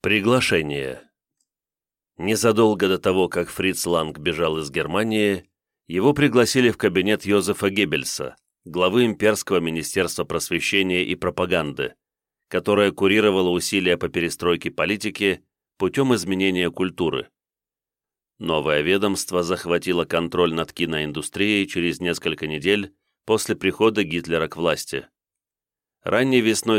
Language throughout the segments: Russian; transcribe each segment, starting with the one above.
Приглашение. Незадолго до того, как Фриц Ланг бежал из Германии, его пригласили в кабинет Йозефа Геббельса, главы Имперского министерства просвещения и пропаганды, которое курировало усилия по перестройке политики путем изменения культуры. Новое ведомство захватило контроль над киноиндустрией через несколько недель после прихода Гитлера к власти. Ранней весной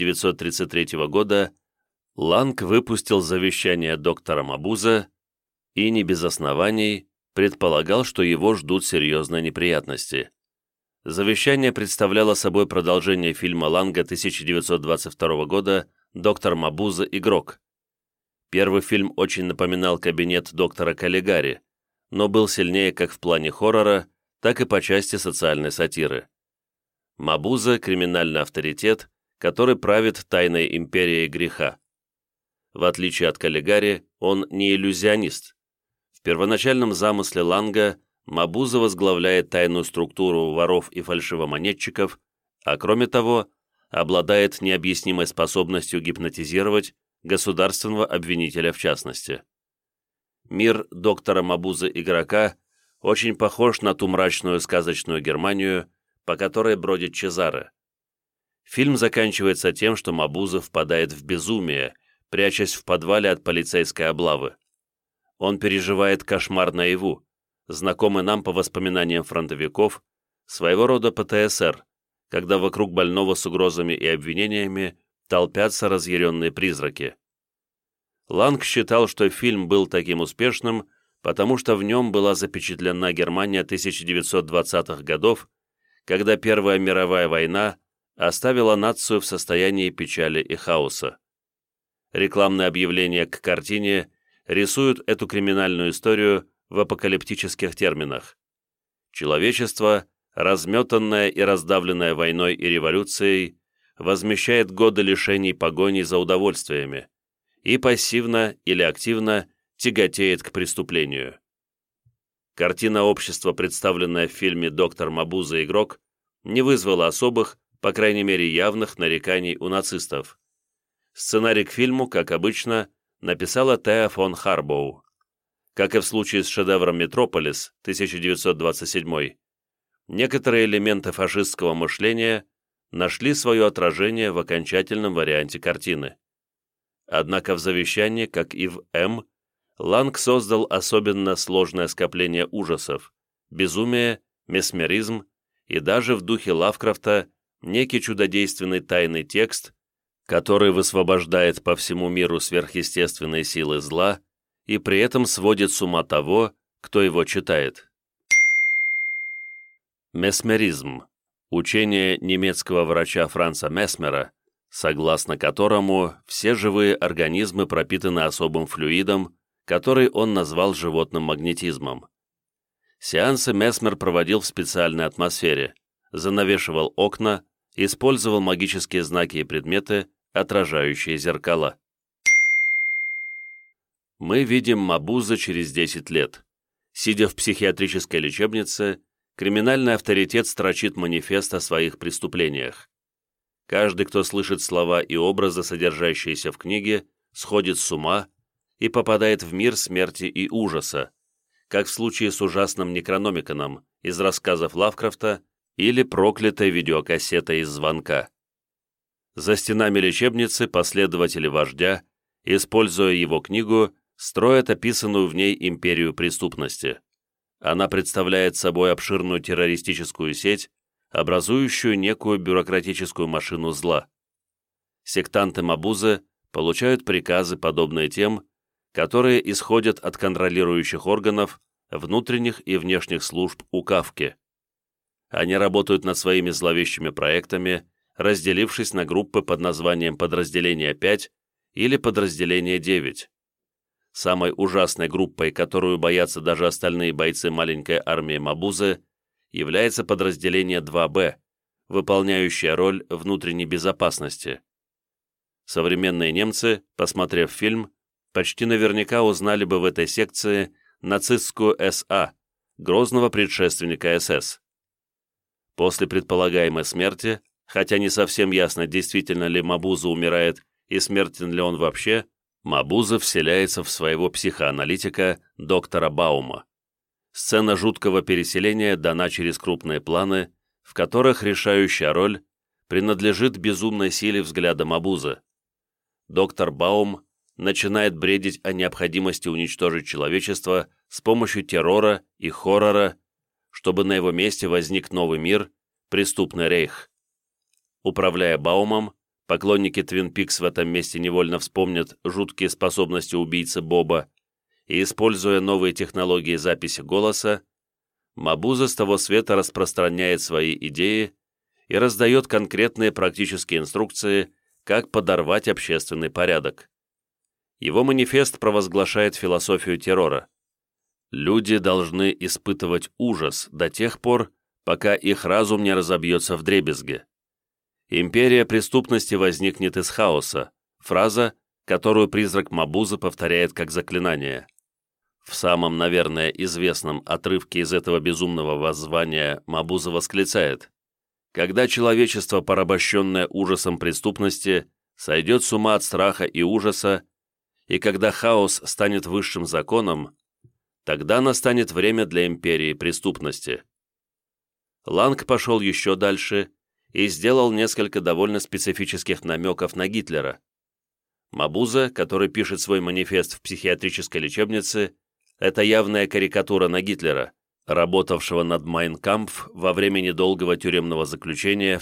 1933 года Ланг выпустил завещание доктора Мабузе и, не без оснований, предполагал, что его ждут серьезные неприятности. Завещание представляло собой продолжение фильма Ланга 1922 года «Доктор Мабузе. Игрок». Первый фильм очень напоминал кабинет доктора Каллигари, но был сильнее как в плане хоррора, так и по части социальной сатиры. Мабузе – криминальный авторитет, который правит тайной империей греха. В отличие от Каллигари, он не иллюзионист. В первоначальном замысле Ланга Мабузе возглавляет тайную структуру воров и фальшивомонетчиков, а кроме того, обладает необъяснимой способностью гипнотизировать государственного обвинителя в частности. Мир доктора Мабузе-игрока очень похож на ту мрачную сказочную Германию, по которой бродит Чезаре. Фильм заканчивается тем, что Мабузе впадает в безумие, прячась в подвале от полицейской облавы. Он переживает кошмар наяву, знакомый нам по воспоминаниям фронтовиков, своего рода ПТСР, когда вокруг больного с угрозами и обвинениями толпятся разъяренные призраки. Ланг считал, что фильм был таким успешным, потому что в нем была запечатлена Германия 1920-х годов, когда Первая мировая война оставила нацию в состоянии печали и хаоса. Рекламные объявления к картине рисуют эту криминальную историю в апокалиптических терминах. Человечество, разметанное и раздавленное войной и революцией, возмещает годы лишений погони за удовольствиями и пассивно или активно тяготеет к преступлению. Картина общества, представленная в фильме «Доктор Мабузе. Игрок», не вызвала особых, по крайней мере явных, нареканий у нацистов. Сценарий к фильму, как обычно, написала Теа фон Харбоу. Как и в случае с шедевром «Метрополис» 1927, некоторые элементы фашистского мышления нашли свое отражение в окончательном варианте картины. Однако в завещании, как и в «М», Ланг создал особенно сложное скопление ужасов, безумие, месмеризм и даже в духе Лавкрафта некий чудодейственный тайный текст, который высвобождает по всему миру сверхъестественные силы зла и при этом сводит с ума того, кто его читает. Месмеризм – учение немецкого врача Франца Месмера, согласно которому все живые организмы пропитаны особым флюидом, который он назвал животным магнетизмом. Сеансы Месмер проводил в специальной атмосфере, занавешивал окна, использовал магические знаки и предметы, отражающие зеркала. Мы видим Мабузе через 10 лет. Сидя в психиатрической лечебнице, криминальный авторитет строчит манифест о своих преступлениях. Каждый, кто слышит слова и образы, содержащиеся в книге, сходит с ума и попадает в мир смерти и ужаса, как в случае с ужасным Некрономиконом из рассказов Лавкрафта или проклятой видеокассетой из звонка. За стенами лечебницы последователи вождя, используя его книгу, строят описанную в ней империю преступности. Она представляет собой обширную террористическую сеть, образующую некую бюрократическую машину зла. Сектанты Мабузе получают приказы, подобные тем, которые исходят от контролирующих органов, внутренних и внешних служб у Кафки. Они работают над своими зловещими проектами, разделившись на группы под названием «Подразделение 5» или «Подразделение 9». Самой ужасной группой, которую боятся даже остальные бойцы маленькой армии Мабузе, является подразделение 2Б, выполняющее роль внутренней безопасности. Современные немцы, посмотрев фильм, почти наверняка узнали бы в этой секции нацистскую СА, грозного предшественника СС. После предполагаемой смерти, хотя не совсем ясно, действительно ли Мабузе умирает и смертен ли он вообще, Мабузе вселяется в своего психоаналитика доктора Баума. Сцена жуткого переселения дана через крупные планы, в которых решающая роль принадлежит безумной силе взгляда Мабузе. Доктор Баум начинает бредить о необходимости уничтожить человечество с помощью террора и хоррора, чтобы на его месте возник новый мир, преступный рейх. Управляя Баумом, поклонники Твин Пикс в этом месте невольно вспомнят жуткие способности убийцы Боба, и, используя новые технологии записи голоса, Мабузе с того света распространяет свои идеи и раздает конкретные практические инструкции, как подорвать общественный порядок. Его манифест провозглашает философию террора. Люди должны испытывать ужас до тех пор, пока их разум не разобьется вдребезги. Империя преступности возникнет из хаоса, фраза, которую призрак Мабузе повторяет как заклинание. В самом, наверное, известном отрывке из этого безумного воззвания Мабузе восклицает: «Когда человечество, порабощенное ужасом преступности, сойдет с ума от страха и ужаса, и когда хаос станет высшим законом, тогда настанет время для империи преступности». Ланг пошел еще дальше и сделал несколько довольно специфических намеков на Гитлера. Мабузе, который пишет свой манифест в психиатрической лечебнице, это явная карикатура на Гитлера, работавшего над «Майн Кампф» во время недолгого тюремного заключения в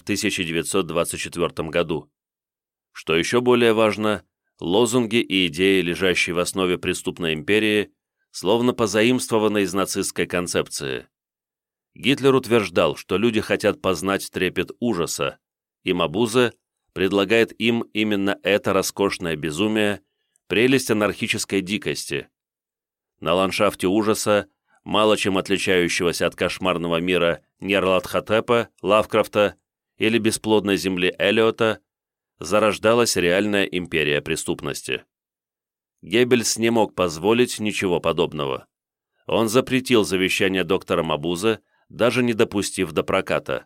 1924 году. Что еще более важно, лозунги и идеи, лежащие в основе преступной империи, словно позаимствованы из нацистской концепции. Гитлер утверждал, что люди хотят познать трепет ужаса, и Мабузе предлагает им именно это роскошное безумие, прелесть анархической дикости. На ландшафте ужаса, мало чем отличающегося от кошмарного мира Ньярлатхотепа, Лавкрафта или бесплодной земли Эллиота, зарождалась реальная империя преступности. Геббельс не мог позволить ничего подобного. Он запретил завещание доктора Мабузе, даже не допустив до проката.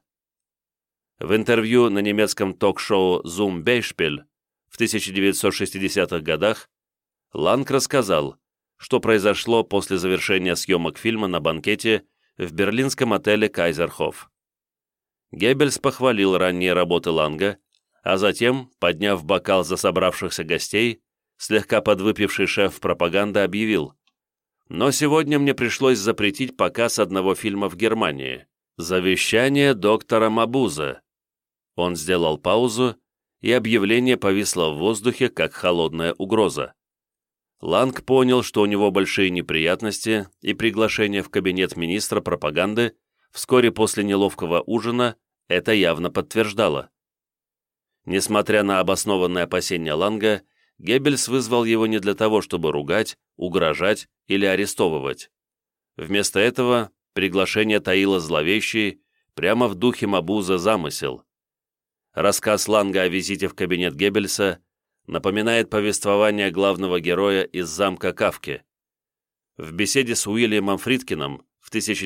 В интервью на немецком ток-шоу «Zum Beispiel» в 1960-х годах Ланг рассказал, что произошло после завершения съемок фильма на банкете в берлинском отеле «Кайзерхоф». Геббельс похвалил ранние работы Ланга, а затем, подняв бокал за собравшихся гостей, слегка подвыпивший шеф пропаганды объявил: «Но сегодня мне пришлось запретить показ одного фильма в Германии. Завещание доктора Мабузе». Он сделал паузу, и объявление повисло в воздухе, как холодная угроза. Ланг понял, что у него большие неприятности, и приглашение в кабинет министра пропаганды вскоре после неловкого ужина это явно подтверждало. Несмотря на обоснованные опасения Ланга, Геббельс вызвал его не для того, чтобы ругать, угрожать или арестовывать. Вместо этого приглашение таило зловещий, прямо в духе Мабузе, замысел. Рассказ Ланга о визите в кабинет Геббельса напоминает повествование главного героя из «Замка Кафки». В беседе с Уильямом Фридкином в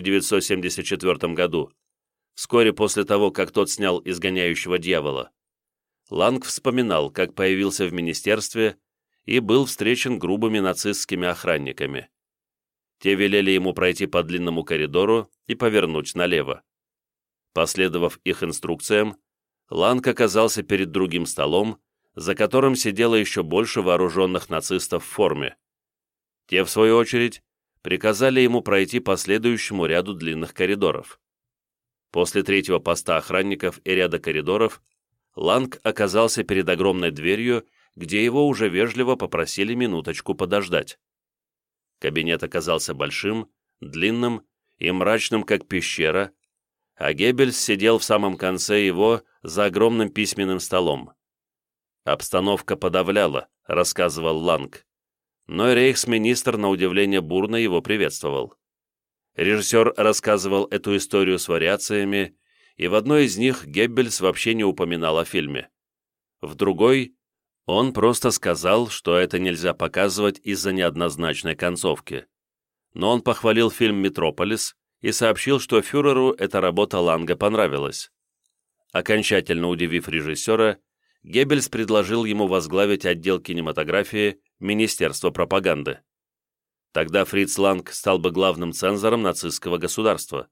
1974 году, вскоре после того, как тот снял «Изгоняющего дьявола», Ланг вспоминал, как появился в министерстве и был встречен грубыми нацистскими охранниками. Те велели ему пройти по длинному коридору и повернуть налево. Последовав их инструкциям, Ланг оказался перед другим столом, за которым сидело еще больше вооруженных нацистов в форме. Те, в свою очередь, приказали ему пройти по следующему ряду длинных коридоров. После третьего поста охранников и ряда коридоров Ланг оказался перед огромной дверью, где его уже вежливо попросили минуточку подождать. Кабинет оказался большим, длинным и мрачным, как пещера, а Геббельс сидел в самом конце его за огромным письменным столом. «Обстановка подавляла», — рассказывал Ланг, но рейхсминистр, на удивление, бурно его приветствовал. Режиссер рассказывал эту историю с вариациями, и в одной из них Геббельс вообще не упоминал о фильме. В другой он просто сказал, что это нельзя показывать из-за неоднозначной концовки. Но он похвалил фильм «Метрополис» и сообщил, что фюреру эта работа Ланга понравилась. Окончательно удивив режиссера, Геббельс предложил ему возглавить отдел кинематографии Министерство пропаганды. Тогда Фриц Ланг стал бы главным цензором нацистского государства.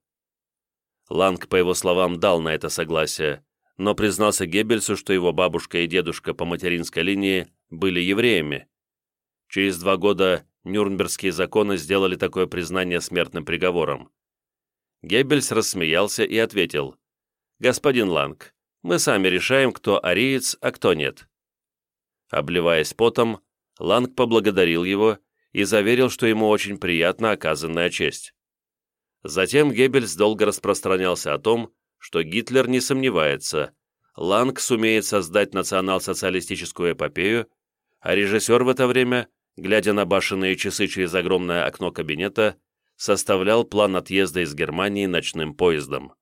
Ланг, по его словам, дал на это согласие, но признался Геббельсу, что его бабушка и дедушка по материнской линии были евреями. Через 2 года Нюрнбергские законы сделали такое признание смертным приговором. Геббельс рассмеялся и ответил: «Господин Ланг, мы сами решаем, кто ариец, а кто нет». Обливаясь потом, Ланг поблагодарил его и заверил, что ему очень приятна оказанная честь. Затем Геббельс долго распространялся о том, что Гитлер не сомневается, Ланг сумеет создать национал-социалистическую эпопею, а режиссер в это время, глядя на башенные часы через огромное окно кабинета, составлял план отъезда из Германии ночным поездом.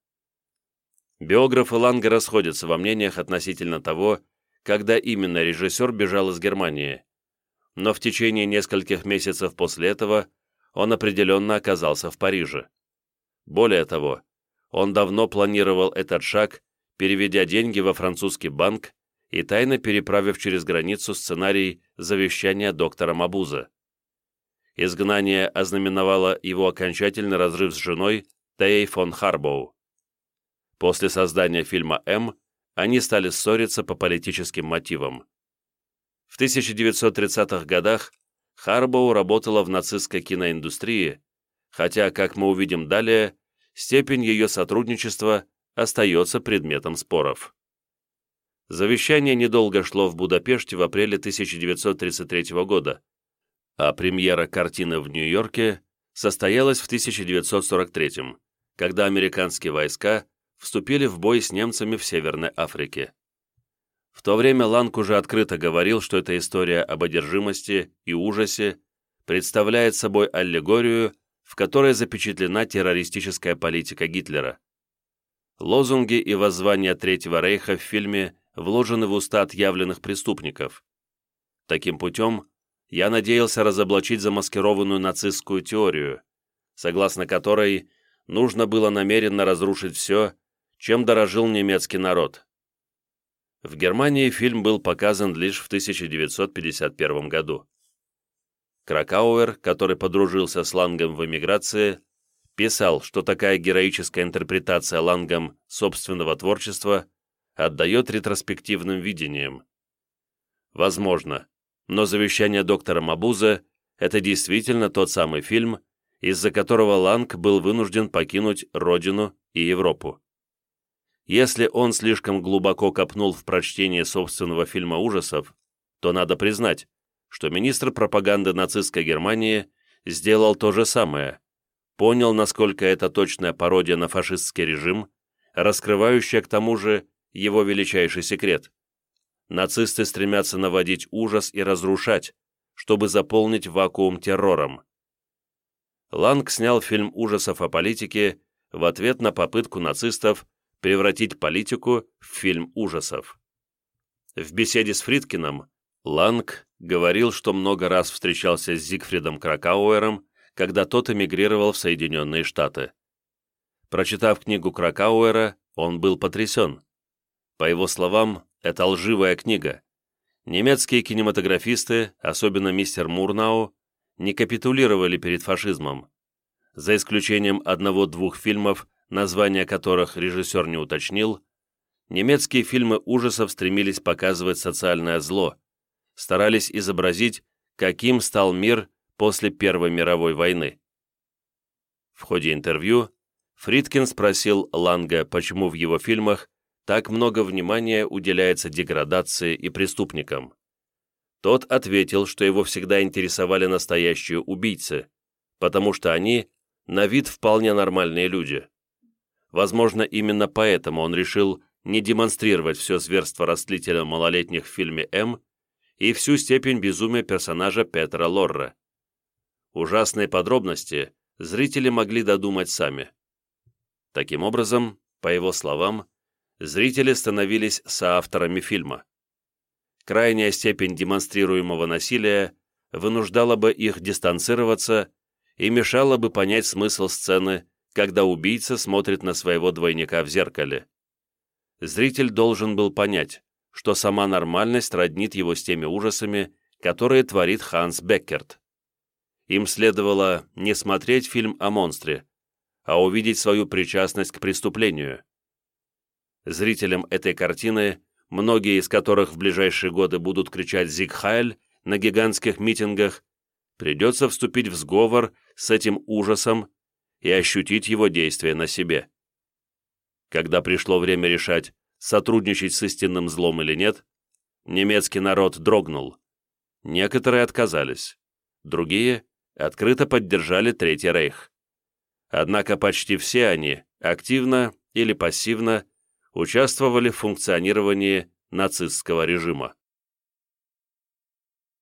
Биографы Ланга расходятся во мнениях относительно того, когда именно режиссер бежал из Германии, но в течение нескольких месяцев после этого он определенно оказался в Париже. Более того, он давно планировал этот шаг, переведя деньги во французский банк и тайно переправив через границу сценарий завещания доктора Мабузе. Изгнание ознаменовало его окончательный разрыв с женой Теей фон Харбоу. После создания фильма «М» они стали ссориться по политическим мотивам. В 1930-х годах Харбоу работала в нацистской киноиндустрии, хотя, как мы увидим далее, степень ее сотрудничества остается предметом споров. Завещание недолго шло в Будапеште в апреле 1933 года, а премьера картины в Нью-Йорке состоялась в 1943, когда американские войска вступили в бой с немцами в Северной Африке. В то время Ланг уже открыто говорил, что эта история об одержимости и ужасе представляет собой аллегорию, в которой запечатлена террористическая политика Гитлера. Лозунги и воззвания Третьего рейха в фильме вложены в уста отъявленных преступников. Таким путем я надеялся разоблачить замаскированную нацистскую теорию, согласно которой нужно было намеренно разрушить все, чем дорожил немецкий народ. В Германии фильм был показан лишь в 1951 году. Кракауэр, который подружился с Лангом в эмиграции, писал, что такая героическая интерпретация Лангом собственного творчества отдает ретроспективным видениям. Возможно, но завещание доктора Мабузе – это действительно тот самый фильм, из-за которого Ланг был вынужден покинуть родину и Европу. Если он слишком глубоко копнул в прочтение собственного фильма ужасов, то надо признать, что министр пропаганды нацистской Германии сделал то же самое, понял, насколько это точная пародия на фашистский режим, раскрывающая к тому же его величайший секрет. Нацисты стремятся наводить ужас и разрушать, чтобы заполнить вакуум террором. Ланг снял фильм ужасов о политике в ответ на попытку нацистов превратить политику в фильм ужасов. В беседе с Фридкиным Ланг говорил, что много раз встречался с Зигфридом Кракауэром, когда тот эмигрировал в Соединенные Штаты. Прочитав книгу Кракауэра, он был потрясен. По его словам, это лживая книга. Немецкие кинематографисты, особенно мистер Мурнау, не капитулировали перед фашизмом. За исключением 1-2 фильмов, названия которых режиссер не уточнил, немецкие фильмы ужасов стремились показывать социальное зло, старались изобразить, каким стал мир после Первой мировой войны. В ходе интервью Фридкин спросил Ланга, почему в его фильмах так много внимания уделяется деградации и преступникам. Тот ответил, что его всегда интересовали настоящие убийцы, потому что они на вид вполне нормальные люди. Возможно, именно поэтому он решил не демонстрировать все зверство растлителя малолетних в фильме «М» и всю степень безумия персонажа Петера Лорре. Ужасные подробности зрители могли додумать сами. Таким образом, по его словам, зрители становились соавторами фильма. Крайняя степень демонстрируемого насилия вынуждала бы их дистанцироваться и мешала бы понять смысл сцены, когда убийца смотрит на своего двойника в зеркале. Зритель должен был понять, что сама нормальность роднит его с теми ужасами, которые творит Ханс Беккерт. Им следовало не смотреть фильм о монстре, а увидеть свою причастность к преступлению. Зрителям этой картины, многие из которых в ближайшие годы будут кричать «Зиг Хайль» на гигантских митингах, придется вступить в сговор с этим ужасом и ощутить его действие на себе. Когда пришло время решать, сотрудничать с истинным злом или нет, немецкий народ дрогнул. Некоторые отказались, другие открыто поддержали Третий Рейх. Однако почти все они активно или пассивно участвовали в функционировании нацистского режима.